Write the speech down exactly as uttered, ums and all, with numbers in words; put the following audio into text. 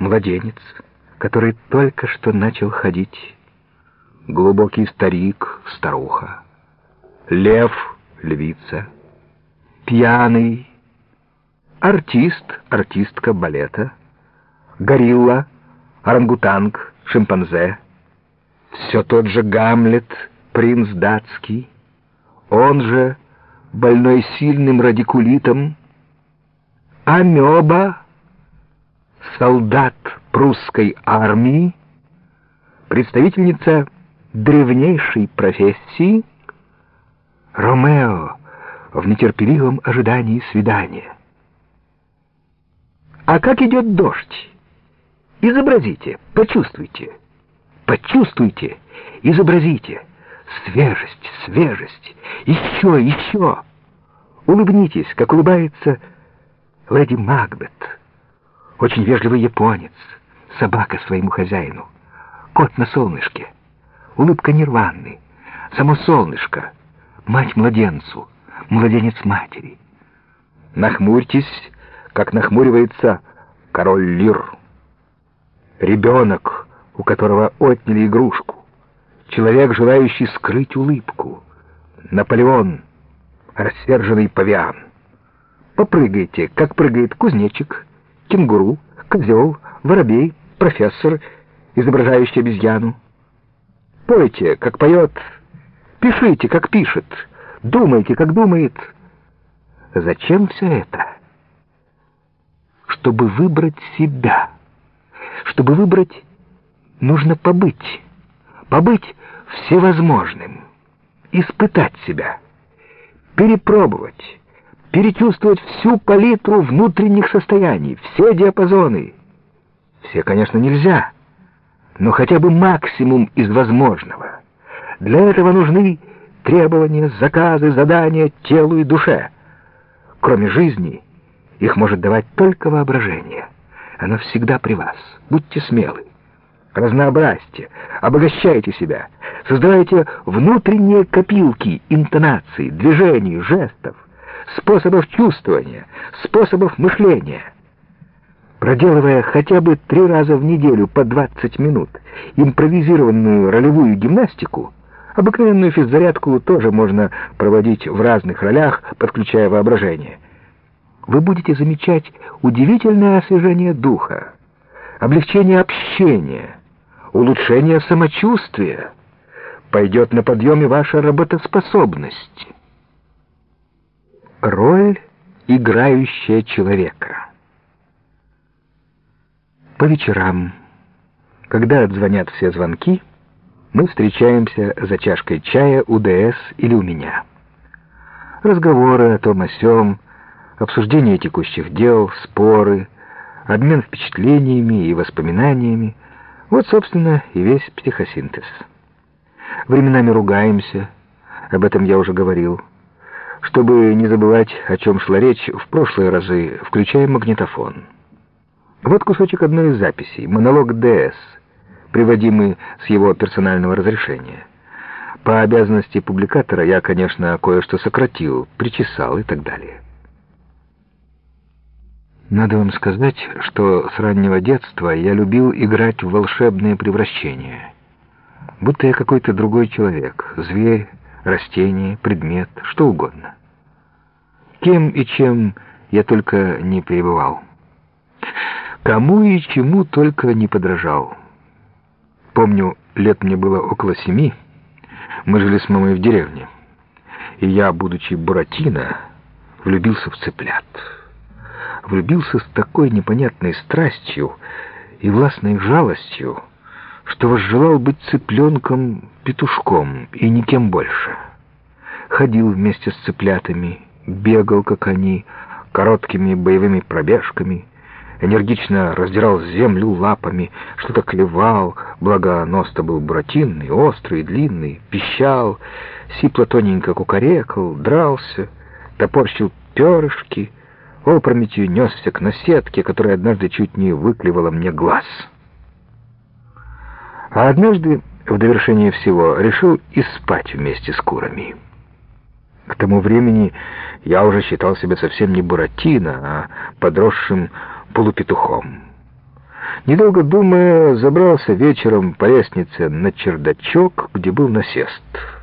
младенец, который только что начал ходить, глубокий старик, старуха, лев, львица, пьяный, артист, артистка балета, горилла, орангутанг, шимпанзе, все тот же Гамлет, принц датский, он же больной сильным радикулитом, амеба, солдат прусской армии, представительница древнейшей профессии, Ромео в нетерпеливом ожидании свидания. А как идет дождь? Изобразите, почувствуйте, почувствуйте, изобразите. Свежесть, свежесть, еще, еще. Улыбнитесь, как улыбается леди Макбет. Очень вежливый японец, собака своему хозяину, кот на солнышке, улыбка нирваны, само солнышко, мать младенцу, младенец матери. Нахмурьтесь, как нахмуривается король Лир. Ребенок, у которого отняли игрушку. Человек, желающий скрыть улыбку. Наполеон, рассерженный павиан. Попрыгайте, как прыгает кузнечик, кенгуру, козел, воробей, профессор, изображающий обезьяну. Пойте, как поет, пишите, как пишет, думайте, как думает. Зачем все это? Чтобы выбрать себя. Чтобы выбрать, нужно побыть. Побыть всевозможным, испытать себя, перепробовать, перечувствовать всю палитру внутренних состояний, все диапазоны. Все, конечно, нельзя, но хотя бы максимум из возможного. Для этого нужны требования, заказы, задания телу и душе. Кроме жизни, их может давать только воображение. Оно всегда при вас. Будьте смелы. Разнообразьте, обогащайте себя, создавайте внутренние копилки интонаций, движений, жестов, способов чувствования, способов мышления. Проделывая хотя бы три раза в неделю по двадцать минут импровизированную ролевую гимнастику, обыкновенную физзарядку тоже можно проводить в разных ролях, подключая воображение, вы будете замечать удивительное освежение духа, облегчение общения, улучшение самочувствия. Пойдет на подъеме ваша работоспособность. Роль, играющая человека. По вечерам, когда отзвонят все звонки, мы встречаемся за чашкой чая у ДС или у меня. Разговоры о том о сём, обсуждение текущих дел, споры, обмен впечатлениями и воспоминаниями. Вот, собственно, и весь психосинтез. Временами ругаемся, об этом я уже говорил. Чтобы не забывать, о чем шла речь в прошлые разы, включаем магнитофон. Вот кусочек одной из записей, монолог ДС, приводимый с его персонального разрешения. По обязанности публикатора я, конечно, кое-что сократил, причесал и так далее. Надо вам сказать, что с раннего детства я любил играть в волшебные превращения. Будто я какой-то другой человек, зверь, растение, предмет, что угодно. Кем и чем я только не перебывал. Кому и чему только не подражал. Помню, лет мне было около семи, мы жили с мамой в деревне, и я, будучи Буратино, влюбился в цыплят. Влюбился с такой непонятной страстью и властной жалостью, что возжелал быть цыпленком-петушком и никем больше. Ходил вместе с цыплятами, бегал, как они, короткими боевыми пробежками, энергично раздирал землю лапами, что-то клевал, благо нос-то был буратинный, острый, длинный, пищал, сипло тоненько кукарекал, дрался, топорщил перышки, опрометью несся к наседке, которая однажды чуть не выклевала мне глаз. А однажды, в довершение всего, решил и спать вместе с курами. К тому времени я уже считал себя совсем не Буратино, а подросшим полупетухом. Недолго думая, забрался вечером по лестнице на чердачок, где был насест.